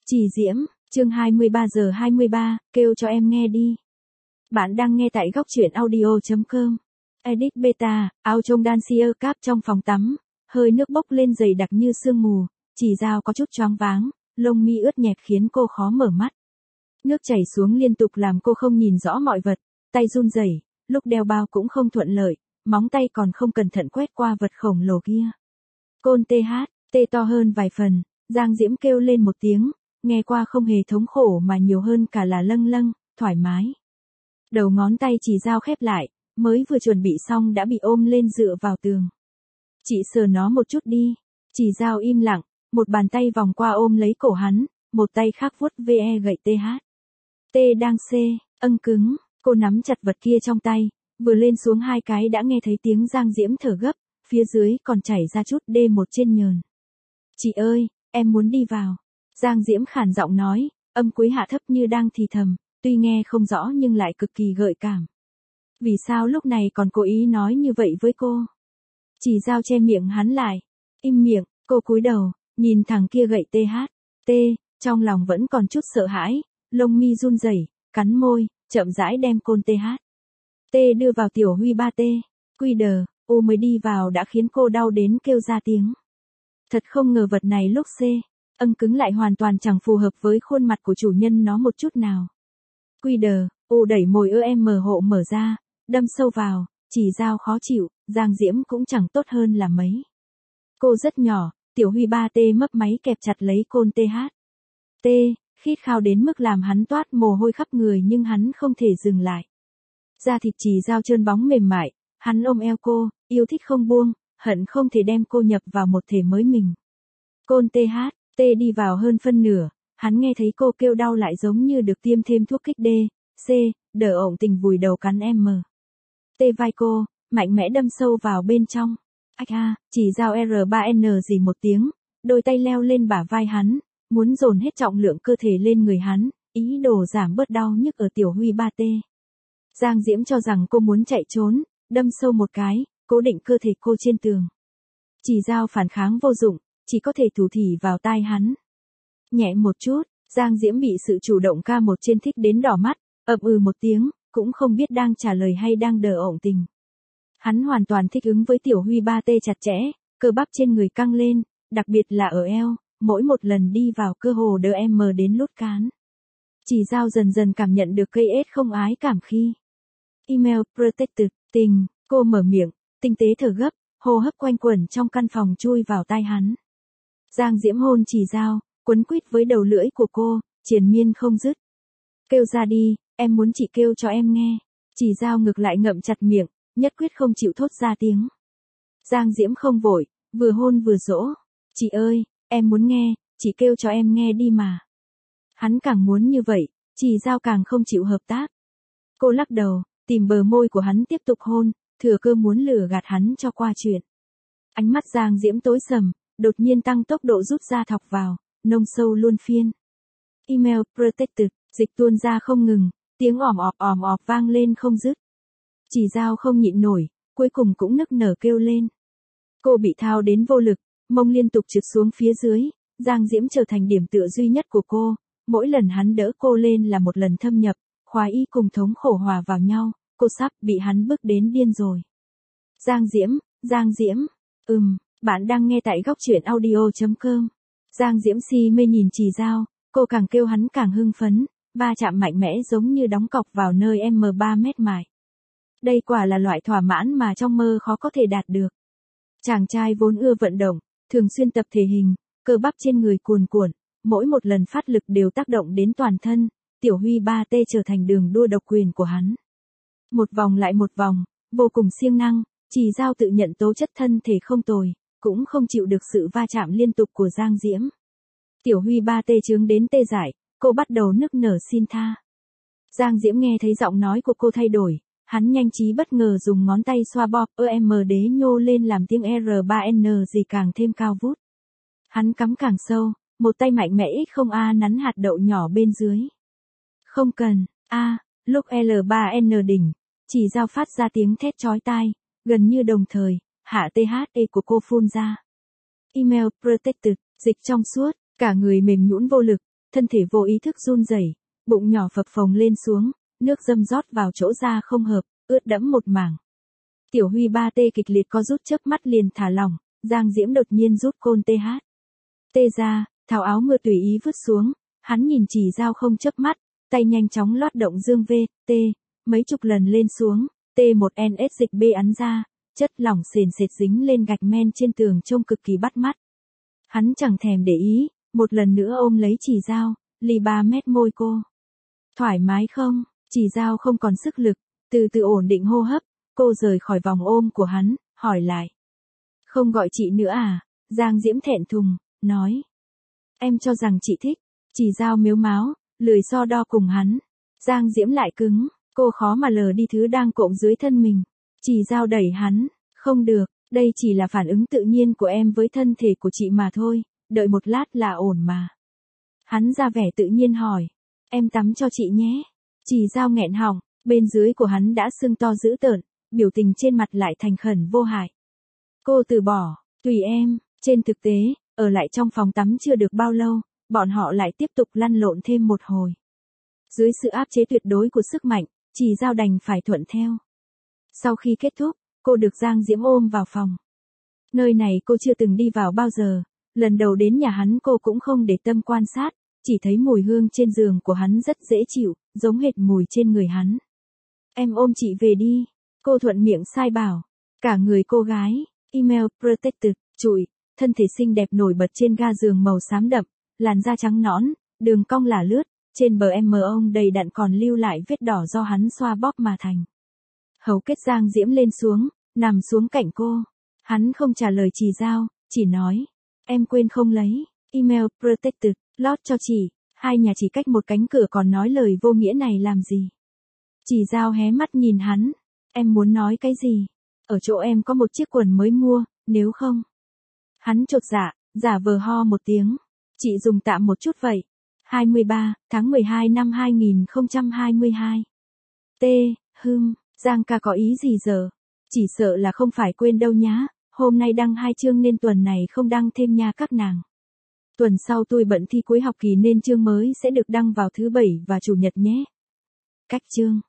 Chỉ Diễm, chương 23 giờ 23, kêu cho em nghe đi. Bạn đang nghe tại góc truyện audio.com. Edit beta, ao trông Dancier Cap trong phòng tắm, hơi nước bốc lên dày đặc như sương mù, Chỉ Dao có chút choáng váng, lông mi ướt nhẹp khiến cô khó mở mắt. Nước chảy xuống liên tục làm cô không nhìn rõ mọi vật, tay run rẩy, lúc đeo bao cũng không thuận lợi, móng tay còn không cẩn thận quét qua vật khổng lồ kia. Côn TH, to hơn vài phần, Giang Diễm kêu lên một tiếng, nghe qua không hề thống khổ mà nhiều hơn cả là lâng lâng, thoải mái. Đầu ngón tay Chỉ Dao khép lại, mới vừa chuẩn bị xong đã bị ôm lên dựa vào tường. Chị sờ nó một chút đi. Chỉ Dao im lặng, một bàn tay vòng qua ôm lấy cổ hắn, một tay khác vuốt ve gậy TH. T đang âng cứng, cô nắm chặt vật kia trong tay, vừa lên xuống hai cái đã nghe thấy tiếng Giang Diễm thở gấp, phía dưới còn chảy ra chút D1 trên nhờn. Chị ơi, em muốn đi vào. Giang Diễm khàn giọng nói, âm cuối hạ thấp như đang thì thầm, tuy nghe không rõ nhưng lại cực kỳ gợi cảm. Vì sao lúc này còn cố ý nói như vậy với cô? Chỉ Dao che miệng hắn lại. Im miệng, cô cúi đầu, nhìn thằng kia gậy TH. Trong lòng vẫn còn chút sợ hãi, lông mi run rẩy, cắn môi, chậm rãi đem côn TH. Đưa vào tiểu huy 3T. U mới đi vào đã khiến cô đau đến kêu ra tiếng. Thật không ngờ vật này lúc âng cứng lại hoàn toàn chẳng phù hợp với khuôn mặt của chủ nhân nó một chút nào. U đẩy mồi hộ mở ra, đâm sâu vào, Chỉ Dao khó chịu, Giang Diễm cũng chẳng tốt hơn là mấy. Cô rất nhỏ, tiểu huy 3T mấp máy kẹp chặt lấy côn TH. Khít khao đến mức làm hắn toát mồ hôi khắp người nhưng hắn không thể dừng lại. Da thịt Chỉ Dao trơn bóng mềm mại, hắn ôm eo cô, yêu thích không buông, hận không thể đem cô nhập vào một thể mới mình. Côn TH, đi vào hơn phân nửa, hắn nghe thấy cô kêu đau lại giống như được tiêm thêm thuốc kích đỡ ổng tình vùi đầu cắn vai cô, mạnh mẽ đâm sâu vào bên trong. Chỉ Dao R3N gì một tiếng, đôi tay leo lên bả vai hắn, muốn dồn hết trọng lượng cơ thể lên người hắn, ý đồ giảm bớt đau nhức ở tiểu huy 3T. Giang Diễm cho rằng cô muốn chạy trốn, đâm sâu một cái, cố định cơ thể cô trên tường. Chỉ Dao phản kháng vô dụng, chỉ có thể thủ thỉ vào tai hắn. Nhẹ một chút, Giang Diễm bị sự chủ động ca một trên thích đến đỏ mắt, ậm một tiếng, cũng không biết đang trả lời hay đang đờ ổng tình. Hắn hoàn toàn thích ứng với tiểu huy 3T chặt chẽ, cơ bắp trên người căng lên, đặc biệt là ở eo, mỗi một lần đi vào cơ hồ đỡ em đến lút cán. Chỉ Dao dần dần cảm nhận được cây ết không ái cảm khi. Email protected, tình, cô mở miệng, tinh tế thở gấp, hô hấp quanh quẩn trong căn phòng chui vào tai hắn. Giang Diễm hôn Chỉ Dao, quấn quýt với đầu lưỡi của cô, triền miên không dứt. Kêu ra đi, em muốn chị kêu cho em nghe. Chỉ Dao ngược lại ngậm chặt miệng, nhất quyết không chịu thốt ra tiếng. Giang Diễm không vội, vừa hôn vừa dỗ. Chị ơi, em muốn nghe, chị kêu cho em nghe đi mà. Hắn càng muốn như vậy, Chỉ Dao càng không chịu hợp tác. Cô lắc đầu, tìm bờ môi của hắn tiếp tục hôn, thừa cơ muốn lừa gạt hắn cho qua chuyện. Ánh mắt Giang Diễm tối sầm, đột nhiên tăng tốc độ rút ra thọc vào, nông sâu luôn phiên. Email protected, dịch tuôn ra không ngừng, tiếng ỏm ọp vang lên không dứt. Chỉ Dao không nhịn nổi, cuối cùng cũng nức nở kêu lên. Cô bị thao đến vô lực, mông liên tục trượt xuống phía dưới, Giang Diễm trở thành điểm tựa duy nhất của cô, mỗi lần hắn đỡ cô lên là một lần thâm nhập, khoái ý cùng thống khổ hòa vào nhau, cô sắp bị hắn bức đến điên rồi. Giang Diễm, bạn đang nghe tại góc truyện audio.com. Giang Diễm si mê nhìn Chỉ Dao, cô càng kêu hắn càng hưng phấn, va chạm mạnh mẽ giống như đóng cọc vào nơi M3 mét mại. Đây quả là loại thỏa mãn mà trong mơ khó có thể đạt được. Chàng trai vốn ưa vận động, thường xuyên tập thể hình, cơ bắp trên người cuồn cuộn, mỗi một lần phát lực đều tác động đến toàn thân, tiểu huy 3T trở thành đường đua độc quyền của hắn. Một vòng lại một vòng, vô cùng siêng năng, Chỉ Dao tự nhận tố chất thân thể không tồi, cũng không chịu được sự va chạm liên tục của Giang Diễm. Tiểu huy 3T chướng đến tê dại, cô bắt đầu nức nở xin tha. Giang Diễm nghe thấy giọng nói của cô thay đổi, hắn nhanh trí bất ngờ dùng ngón tay xoa bóp đế nhô lên làm tiếng R3N gì càng thêm cao vút. Hắn cắm càng sâu, một tay mạnh mẽ không nắn hạt đậu nhỏ bên dưới. Không cần, lúc L3N đỉnh, Chỉ Dao phát ra tiếng thét chói tai, gần như đồng thời, hạ THE của cô phun ra. Email protected, dịch trong suốt, cả người mềm nhũn vô lực, thân thể vô ý thức run rẩy, bụng nhỏ phập phồng lên xuống, nước dâm rót vào chỗ da không hợp, ướt đẫm một mảng. Tiểu Huy ba tê kịch liệt co rút chớp mắt liền thả lỏng, Giang Diễm đột nhiên rút côn TH. Tê ra, tháo áo mưa tùy ý vứt xuống, hắn nhìn Chỉ Dao không chớp mắt, tay nhanh chóng loát động dương V, T, mấy chục lần lên xuống, T1NS dịch B ắn ra, chất lỏng sền sệt dính lên gạch men trên tường trông cực kỳ bắt mắt. Hắn chẳng thèm để ý, một lần nữa ôm lấy Chỉ Dao, lì 3 mét môi cô. Thoải mái không? Chỉ Dao không còn sức lực, từ từ ổn định hô hấp, cô rời khỏi vòng ôm của hắn, hỏi lại. Không gọi chị nữa à? Giang Diễm thẹn thùng, nói. Em cho rằng chị thích. Chỉ Dao mếu máo, lười so đo cùng hắn. Giang Diễm lại cứng, cô khó mà lờ đi thứ đang cộm dưới thân mình. Chỉ Dao đẩy hắn, không được, đây chỉ là phản ứng tự nhiên của em với thân thể của chị mà thôi, đợi một lát là ổn mà. Hắn ra vẻ tự nhiên hỏi, em tắm cho chị nhé. Chỉ Dao nghẹn họng, bên dưới của hắn đã sưng to dữ tợn, biểu tình trên mặt lại thành khẩn vô hại. Cô từ bỏ, tùy em. Trên thực tế, ở lại trong phòng tắm chưa được bao lâu, bọn họ lại tiếp tục lăn lộn thêm một hồi. Dưới sự áp chế tuyệt đối của sức mạnh, Chỉ Dao đành phải thuận theo. Sau khi kết thúc, cô được Giang Diễm ôm vào phòng. Nơi này cô chưa từng đi vào bao giờ, lần đầu đến nhà hắn cô cũng không để tâm quan sát, chỉ thấy mùi hương trên giường của hắn rất dễ chịu, giống hệt mùi trên người hắn. Em ôm chị về đi, cô thuận miệng sai bảo. Cả người cô gái, email protected, trụi, thân thể xinh đẹp nổi bật trên ga giường màu xám đậm, làn da trắng nõn, đường cong lả lướt, trên bờ ông đầy đặn còn lưu lại vết đỏ do hắn xoa bóp mà thành. Hầu kết Giang Diễm lên xuống, nằm xuống cạnh cô. Hắn không trả lời Chỉ Dao, chỉ nói, em quên không lấy, email protected, lót cho chị, hai nhà chỉ cách một cánh cửa còn nói lời vô nghĩa này làm gì. Chỉ Dao hé mắt nhìn hắn, em muốn nói cái gì? Ở chỗ em có một chiếc quần mới mua, nếu không. Hắn chột dạ, giả vờ ho một tiếng. Chị dùng tạm một chút vậy. 23 tháng 12 năm 2022. T, Giang ca có ý gì giờ? Chỉ sợ là không phải quên đâu nhá. Hôm nay đăng 2 chương nên tuần này không đăng thêm nha các nàng. Tuần sau tôi bận thi cuối học kỳ nên chương mới sẽ được đăng vào thứ Bảy và Chủ nhật nhé. Cách chương